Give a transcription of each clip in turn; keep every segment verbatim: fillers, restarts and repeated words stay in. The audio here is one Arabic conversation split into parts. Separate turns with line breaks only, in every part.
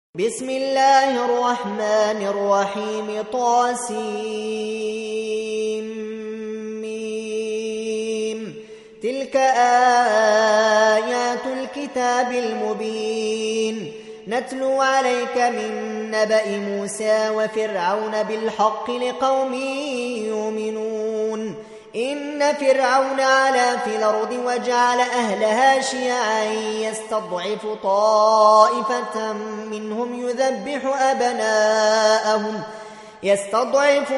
بسم الله الرحمن الرحيم طاسيم تلك آيات الكتاب المبين نتلو عليك من نبأ موسى وفرعون بالحق لقوم يؤمنون إن فرعون علا في الأرض وجعل أهلها شيعا يستضعف طائفة منهم يذبح أبناءهم يستضعف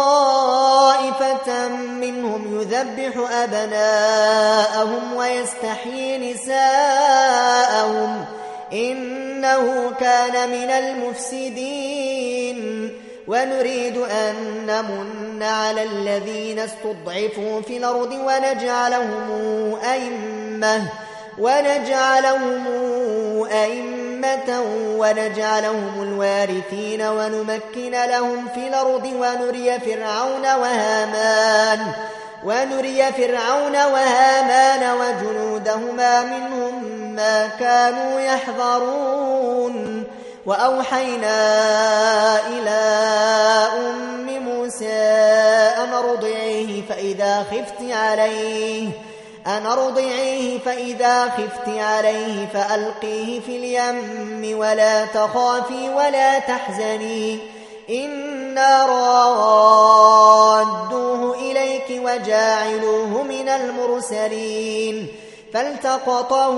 طائفة منهم يذبح أبناءهم ويستحيي نساءهم إنه كان من المفسدين ونريد أن نمن على الذين استضعفوا في الأرض ونجعلهم أئمة ونجعلهم أئمة ونجعلهم الوارثين ونمكن لهم في الأرض ونري فرعون وهامان ونري فرعون وهامان وجنودهما منهم ما كانوا يحذرون وأوحينا إلى أم موسى أن أرضعيه فإذا خفت عليه أن أرضعيه فإذا خفت عليه فألقيه في اليم ولا تخافي ولا تحزني إنا رادوه إليك وجاعلوه من المرسلين فالتقطه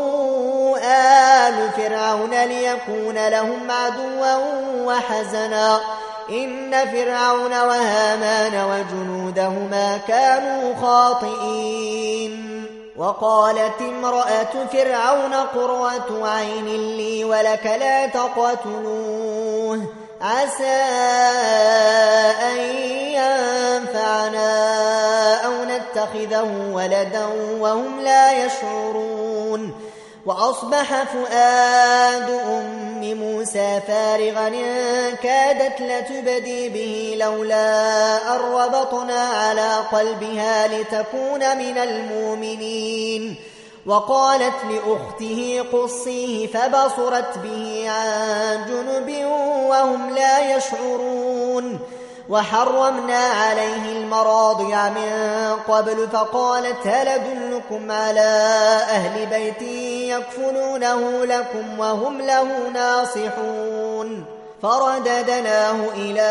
آل فرعون ليكون لهم عدوا وحزنا إن فرعون وهامان وجنودهما كانوا خاطئين وقالت امرأة فرعون قرة عين لي ولك لا تقتلوه عسى أن ينفعنا أو نتخذه ولدا وهم لا يشعرون وأصبح فؤاد أم موسى فارغا إن كادت لتبدي به لولا أن ربطنا على قلبها لتكون من المؤمنين وقالت لأخته قصيه فبصرت به عن جنب وهم لا يشعرون وحرمنا عليه المراضع من قبل فقالت هل أدلكم على أهل بيت يكفلونه لكم وهم له ناصحون فرددناه إلى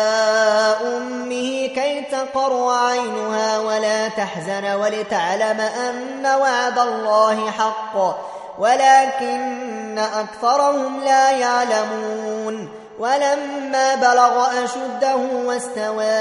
أمه كي تقر عينها ولا تحزن ولتعلم أن وعد الله حق ولكن أكثرهم لا يعلمون ولما بلغ أشده واستوى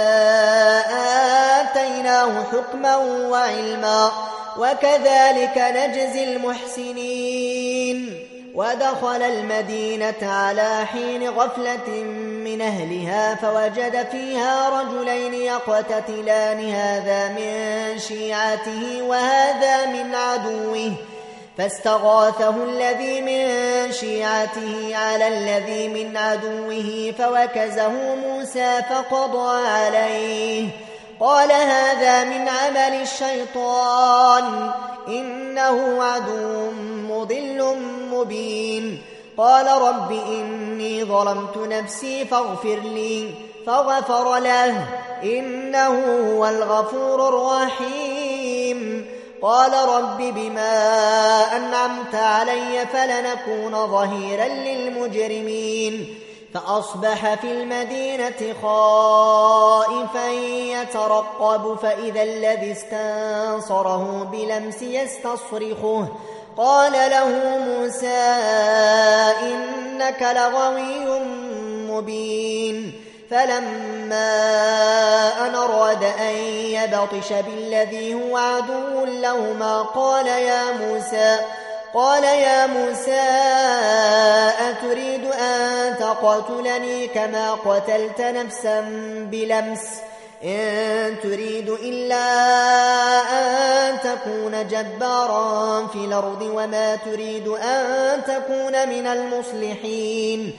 آتيناه حكما وعلما وكذلك نجزي المحسنين ودخل المدينة على حين غفلة من أهلها فوجد فيها رجلين يقتتلان هذا من شيعته وهذا من عدوه فاستغاثه الذي من شيعته على الذي من عدوه فوكزه موسى فقضى عليه قال هذا من عمل الشيطان إنه عدو مضل مبين قال رب إني ظلمت نفسي فاغفر لي فغفر له إنه هو الغفور الرحيم قال رب بما أنعمت علي فلنكون ظهيرا للمجرمين فأصبح في المدينة خائفا يترقب فإذا الذي استنصره بلمس يستصرخه قال له موسى إنك لغوي مبين فلما أن أراد أن يبطش بالذي هو عدو لهما قال يا موسى قال يا موسى أتريد أن تقتلني كما قتلت نفسا بلمس إن تريد إلا أن تكون جبارا في الأرض وما تريد أن تكون من المصلحين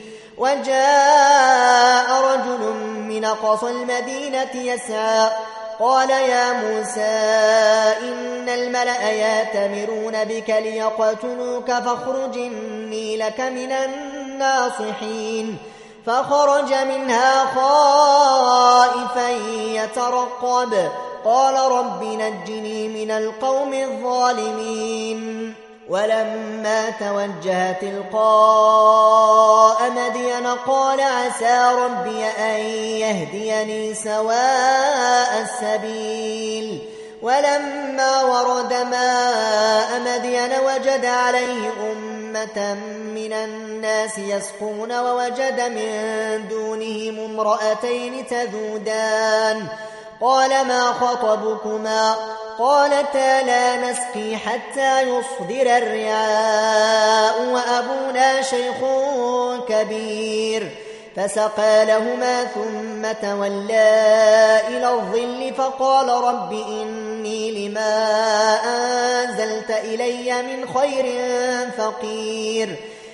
وجاء رجل من أقصى المدينة يسعى قال يا موسى إن الملأ يأتمرون بك ليقتلوك فاخرج إني لك من الناصحين. فخرج منها خائفا يترقب قال رب نجني من القوم الظالمين. ولما توجه تلقاء مدين قال عسى ربي أن يهديني سواء السبيل. ولما ورد ماء مدين وجد عليه أمة من الناس يسقون ووجد من دونهم امرأتين تذودان قال ما خطبكما قالتا لا نسقي حتى يصدر الرعاء وأبونا شيخ كبير. فسقى لهما ثم تولى إلى الظل فقال رب إني لما أنزلت إلي من خير فقير.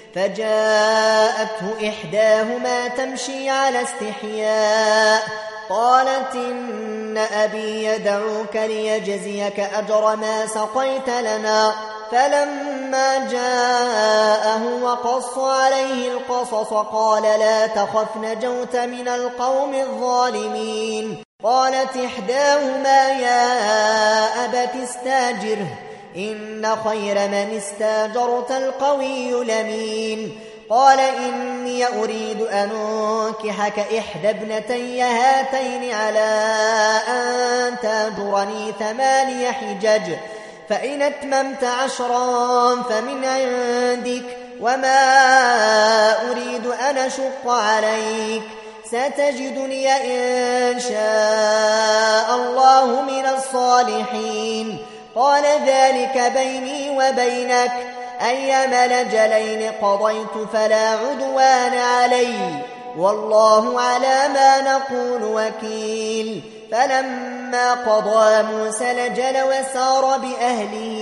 فجاءته إحداهما تمشي على استحياء قالت إن أبي يدعوك ليجزيك أجر ما سقيت لنا. فلما جاءه وقص عليه القصص قال لا تخف نجوت من القوم الظالمين. قالت إحداهما يا أبت استاجره إن خير من استاجرت القوي الأمين. قال إني أريد أن أنكحك إحدى ابنتي هاتين على أن تأجرني ثماني حجج فإن أتممت عشرا فمن عندك وما أريد أن أشق عليك ستجدني إن شاء الله من الصالحين. قال ذلك بيني وبينك أيما الأجلين قضيت فلا عدوان علي والله على ما نقول وكيل. فلما قضى موسى الأجل وسار بأهله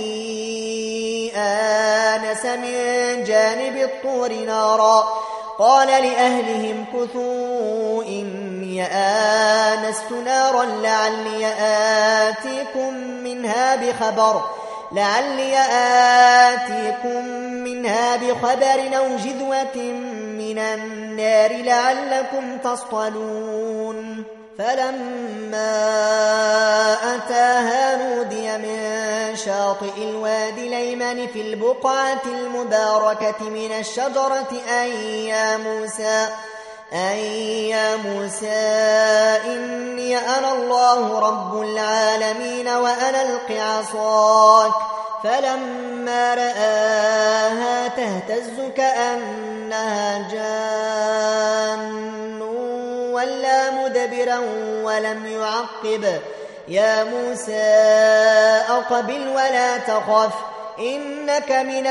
آنس من جانب الطور نارا قال لأهلهم كثوا إني آنست نارا لعلي آتيكم منها بخبر لعلي آتيكم منها بخبر أو جذوة من النار لعلكم تصطلون. فلما أتاها نودي من شاطئ الوادي الأيمن في البقعة المباركة من الشجرة أن يا موسى أن يا موسى إني أنا الله رب العالمين وأنا ألق عصاك. فلما رآها تهتز كأنها جان ولا مدبرا ولم يعقب يا موسى أقبل ولا تخف إنك من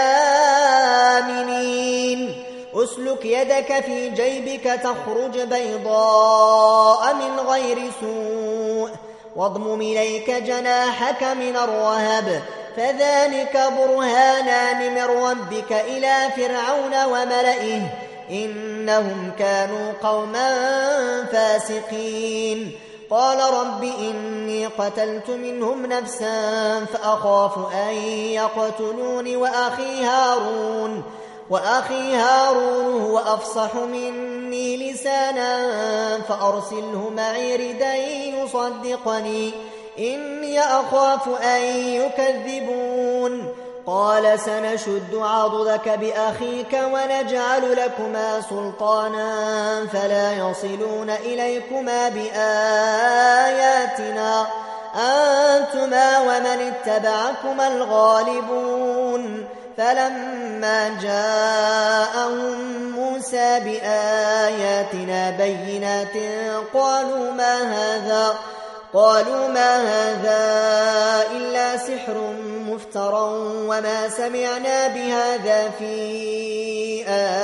الآمنين. أسلك يدك في جيبك تخرج بيضاء من غير سوء واضمم إليك جناحك من الرهب فذلك برهانان من ربك إلى فرعون وملئه إنهم كانوا قوما فاسقين. قال رب إني قتلت منهم نفسا فأخاف أن يقتلون وأخي هارون وأخي هارون هو أفصح مني لسانا فأرسله معي ردا يصدقني إني أخاف أن يكذبون. قال سنشد عضدك بأخيك ونجعل لكما سلطانا فلا يصلون إليكما بآياتنا أنتما ومن اتبعكما الغالبون. فلما جاءهم موسى بآياتنا بينات قالوا ما هذا قالوا ما هذا إلا سحر مفترى وما سمعنا بهذا في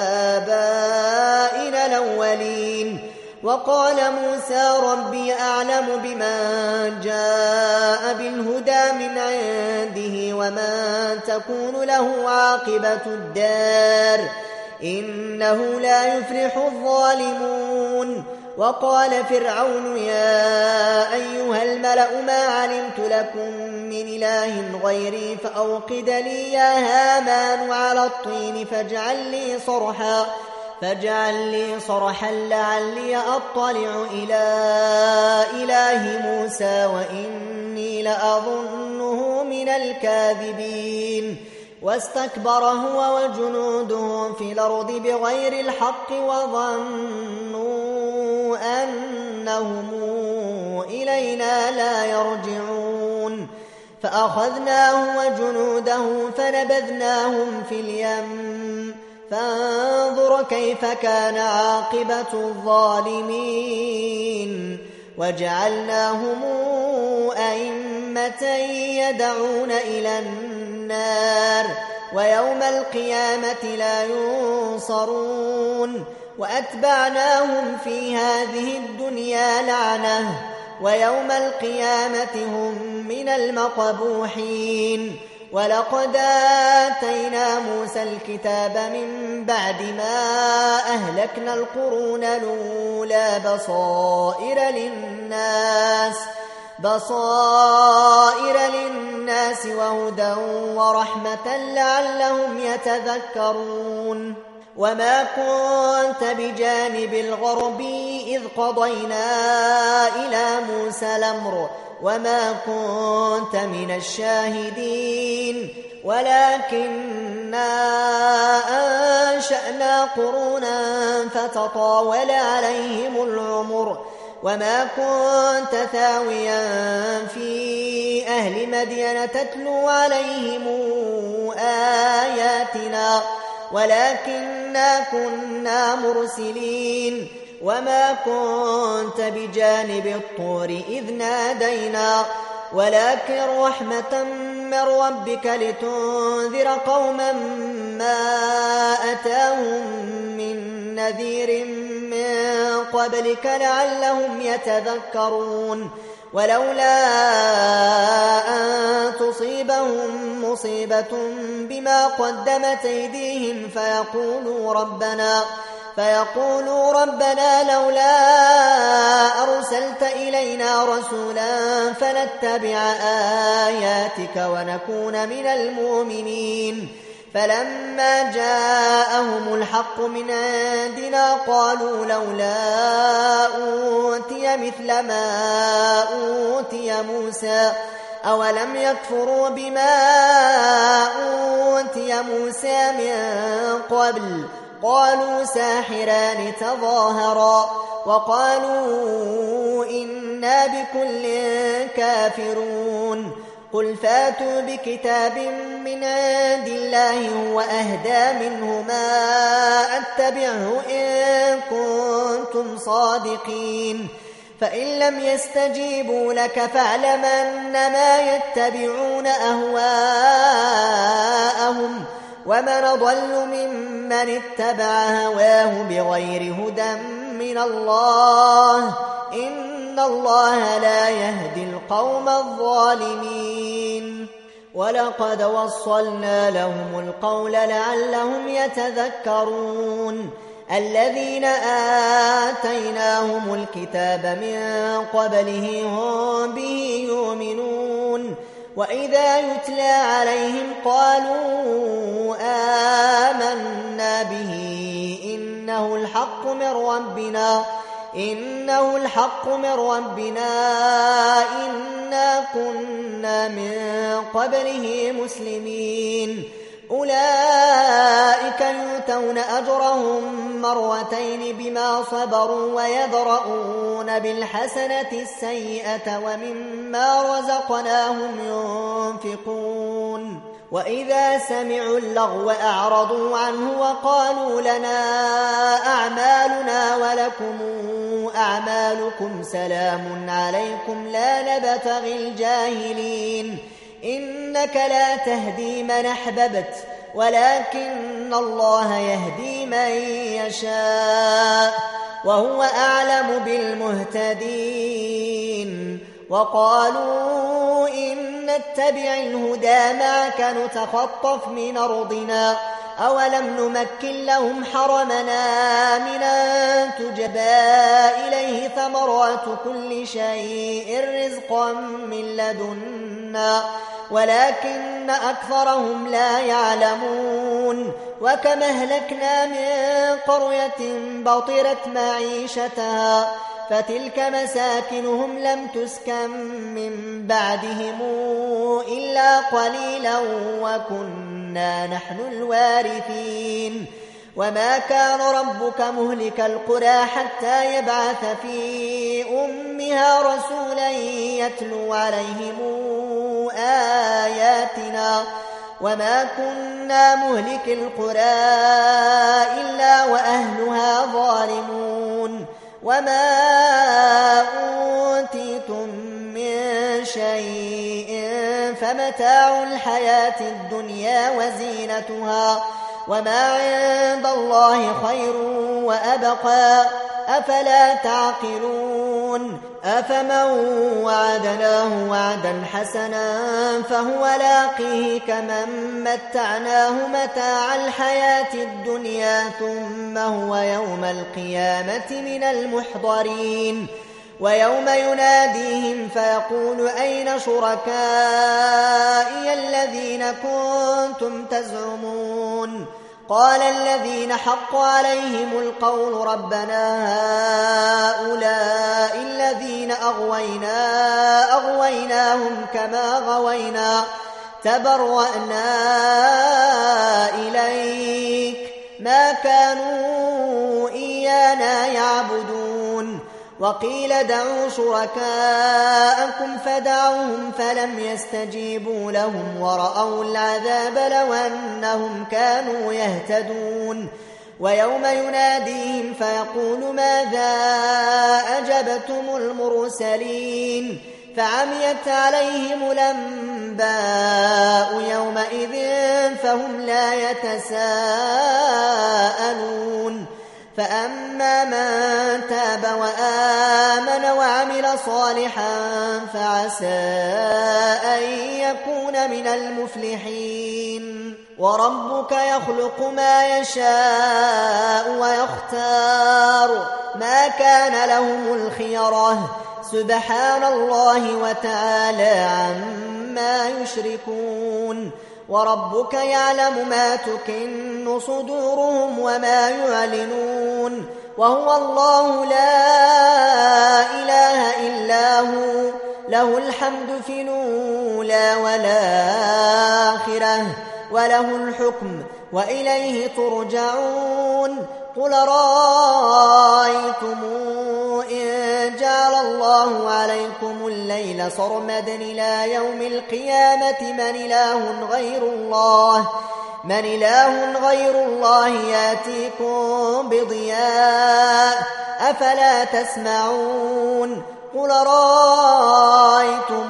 آبائنا الأولين. وقال موسى ربي أعلم بمن جاء بالهدى من عنده ومن تكون له عاقبة الدار إنه لا يفلح الظالمون. وقال فرعون يا أيها الملأ ما علمت لكم من إله غيري فأوقد لي يا هامان على الطين فاجعل لي صرحا فاجعل لي صرحا لعلي أطلع إلى إله موسى وإني لأظنه من الكاذبين واستكبر هو وجنوده في الأرض بغير الحق وظنوا أنهم إلينا لا يرجعون فأخذناه وجنوده فنبذناهم في اليم فانظر كيف كان عاقبة الظالمين وجعلناهم أئمة يدعون إلى النار ويوم القيامة لا ينصرون وأتبعناهم في هذه الدنيا لعنة ويوم القيامة هم من المقبوحين ولقد آتينا موسى الكتاب من بعد ما أهلكنا القرون الأولى بصائر للناس بصائر للناس وهدى ورحمة لعلهم يتذكرون وما كنت بجانب الغربي إذ قضينا إلى موسى الأمر وما كنت من الشاهدين ولكننا أنشأنا قرونا فتطاول عليهم العمر وما كنت ثاويا في أهل مدين تتلو عليهم آياتنا ولكننا كنا مرسلين وما كنت بجانب الطور إذ نادينا ولكن رحمة من ربك لتنذر قوما ما أتاهم من نذير من قبلك لعلهم يتذكرون ولولا أن تصيبهم مصيبة بما قدمت أيديهم فيقولوا ربنا فيقولوا ربنا لولا أرسلت إلينا رسولا فنتبع آياتك ونكون من المؤمنين فلما جاءهم الحق من عندنا قالوا لولا أوتي مثل ما أوتي موسى أولم يكفروا بما أوتي موسى من قبل قالوا ساحران تظاهرا وقالوا إنا بكل كافرون قل فاتوا بكتاب من عند الله هو أهدى منه ما أتبعه إن كنتم صادقين فإن لم يستجيبوا لك فاعلم أنما يتبعون أهواءهم ومن ضل ممن اتبع هواه بغير هدى من الله إن الله لا يهدي القوم الظالمين ولقد وصلنا لهم القول لعلهم يتذكرون الذين آتيناهم الكتاب من قبله هم به يؤمنون وإذا يتلى عليهم قالوا آمنا به إنه الحق من ربنا إنه الحق من ربنا إنا كنا من قبله مسلمين أولئك يؤتون أجرهم مرتين بما صبروا ويدرؤون بالحسنة السيئة ومما رزقناهم ينفقون وإذا سمعوا اللغو أعرضوا عنه وقالوا لنا أعمالنا ولكم أعمالكم سلام عليكم لا نبتغي الجاهلين إنك لا تهدي من أحببت ولكن الله يهدي من يشاء وهو أعلم بالمهتدين وقالوا إن نتبع الهدى معك نتخطف من أرضنا أولم نمكن لهم حرمنا آمنا تجبى إليه ثمرات كل شيء رزقا من لدنا ولكن أكثرهم لا يعلمون وكم أهلكنا من قرية بطرت معيشتها فتلك مساكنهم لم تسكن من بعدهم إلا قليلا وكنا نحن الوارثين وما كان ربك مهلك القرى حتى يبعث في أمها رسولا يتلو عليهم آياتنا وما كنا مهلك القرى إلا وأهلها ظالمون وما أوتيتم من شيء فمتاع الحياة الدنيا وزينتها وما عند الله خير وأبقى أفلا تعقلون أفمن وعدناه وعدا حسنا فهو لاقيه كمن متعناه متاع الحياة الدنيا ثم هو يوم القيامة من المحضرين ويوم يناديهم فيقول أين شركائي الذين كنتم تزعمون قال الذين حق عليهم القول ربنا هؤلاء الذين أغوينا أغويناهم كما غوينا تبرأنا إليك ما كانوا إيانا يعبدون وقيل دعوا شركاءكم فدعوهم فلم يستجيبوا لهم ورأوا العذاب لو أنهم كانوا يهتدون ويوم يناديهم فيقول ماذا أجبتم المرسلين فعميت عليهم الأنباء يومئذ فهم لا يتساءلون فأما من تاب وآمن وعمل صالحا فعسى أن يكون من المفلحين وربك يخلق ما يشاء ويختار ما كان لهم الخيرة سبحان الله وتعالى عما يشركون وربك يعلم ما تكن صدورهم وما يعلنون وهو الله لا إله إلا هو له الحمد في الأولى والآخرة وله الحكم وإليه ترجعون قل رأيتم إن جعل الله عليكم الليل سرمدا إلى يوم القيامة من إله غير الله من إله غير الله يأتيكم بضياء أفلا تسمعون قل رأيتم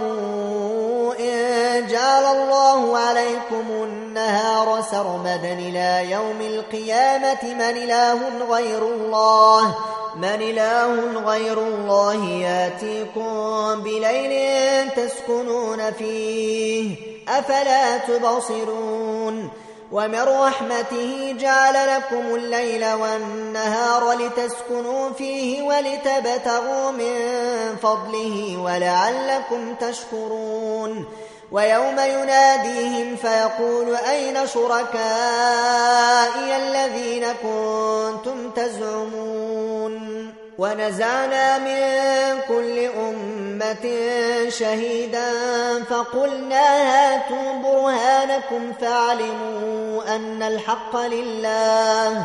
إن جعل الله عليكم النهار سرمدا إلى يوم القيامة من إله غير الله من إله غير الله يأتيكم بليل تسكنون فيه أفلا تبصرون ومن رحمته جعل لكم الليل والنهار لتسكنوا فيه ولتبتغوا من فضله ولعلكم تشكرون ويوم يناديهم فيقول أين شركائي الذين كنتم تزعمون ونزعنا من كل أمة شهيدا فقلنا هاتوا برهانكم فعلموا أن الحق لله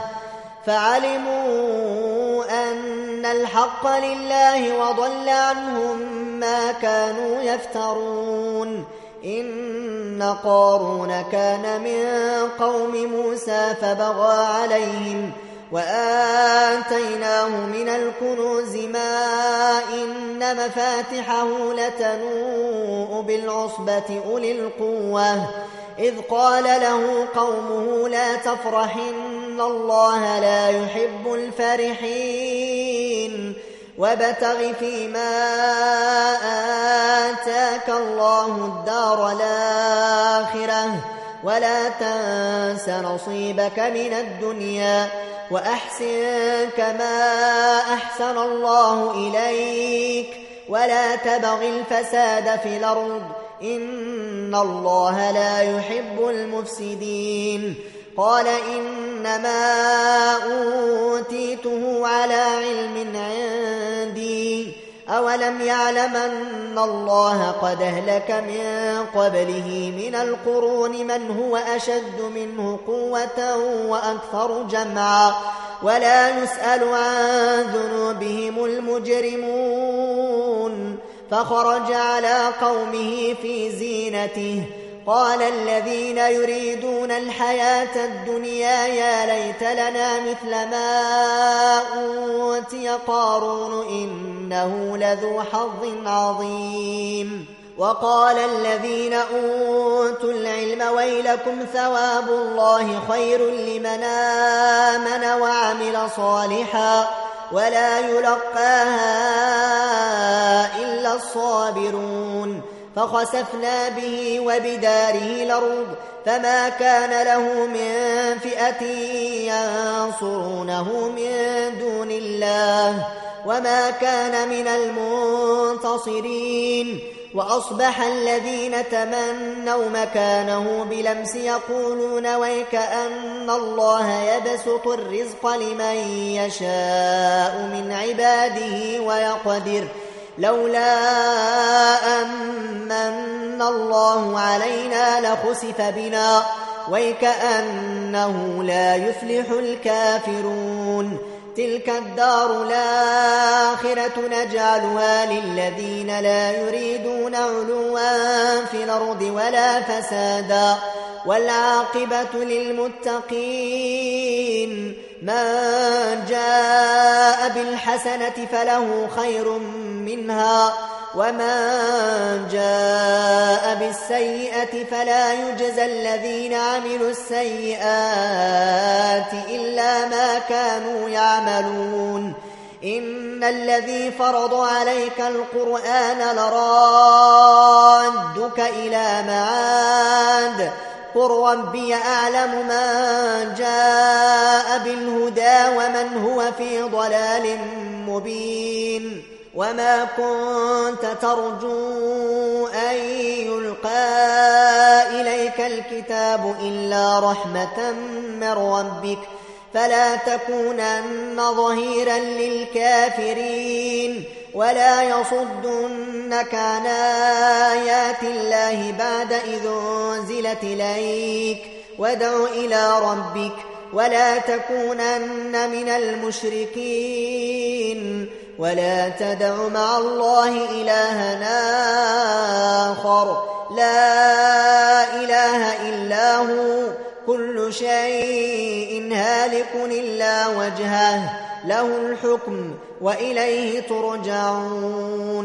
فعلموا أن الحق لله وضل عنهم ما كانوا يفترون إن قارون كان من قوم موسى فبغى عليهم وآتيناه من الكنوز ما إن مفاتحه لتنوء بالعصبة أولي القوة إذ قال له قومه لا تفرح إن الله لا يحب الفرحين وابتغ فيما آتاك الله الدار الآخرة ولا تنس نصيبك من الدنيا وأحسن كما أحسن الله إليك ولا تبغ الفساد في الأرض إن الله لا يحب المفسدين. قال إنما أوتيته على علم عندي أولم يعلم أن الله قد أهلك من قبله من القرون من هو أشد منه قوة وأكثر جمعا ولا يسأل عن ذنوبهم المجرمون. فخرج على قومه في زينته قال الذين يريدون الحياة الدنيا يا ليت لنا مثل ما أوتي قارون إنه لذو حظ عظيم. وقال الذين أوتوا العلم ويلكم ثواب الله خير لمن آمن وعمل صالحا ولا يلقاها إلا الصابرون. فخسفنا به وبداره الأرض فما كان له من فئة ينصرونه من دون الله وما كان من المنتصرين. وأصبح الذين تمنوا مكانه بلمس يقولون ويكأن الله يبسط الرزق لمن يشاء من عباده ويقدر لولا أمن الله علينا لخسف بنا ويكأنه لا يفلح الكافرون. تلك الدار الآخرة نجعلها للذين لا يريدون علوا في الأرض ولا فسادا والعاقبة للمتقين. من جاء بالحسنة فله خير منها ومن جاء بالسيئة فلا يجزى الذين عملوا السيئات إلا ما كانوا يعملون. إن الذي فرض عليك القرآن لرادك إلى معاد قل ربي أعلم من جاء بالهدى ومن هو في ضلال مبين. وما كنت ترجو أن يلقى إليك الكتاب إلا رحمة من ربك فلا تكونن ظهيرا للكافرين ولا يصدنك عن آيات الله بعد إذ أنزلت إليك وادع إلى ربك ولا تكونن من المشركين ولا تدع مع الله إلها آخر لا إله إلا هو كل شيء هالك إلا وجهه له الحكم وإليه ترجعون.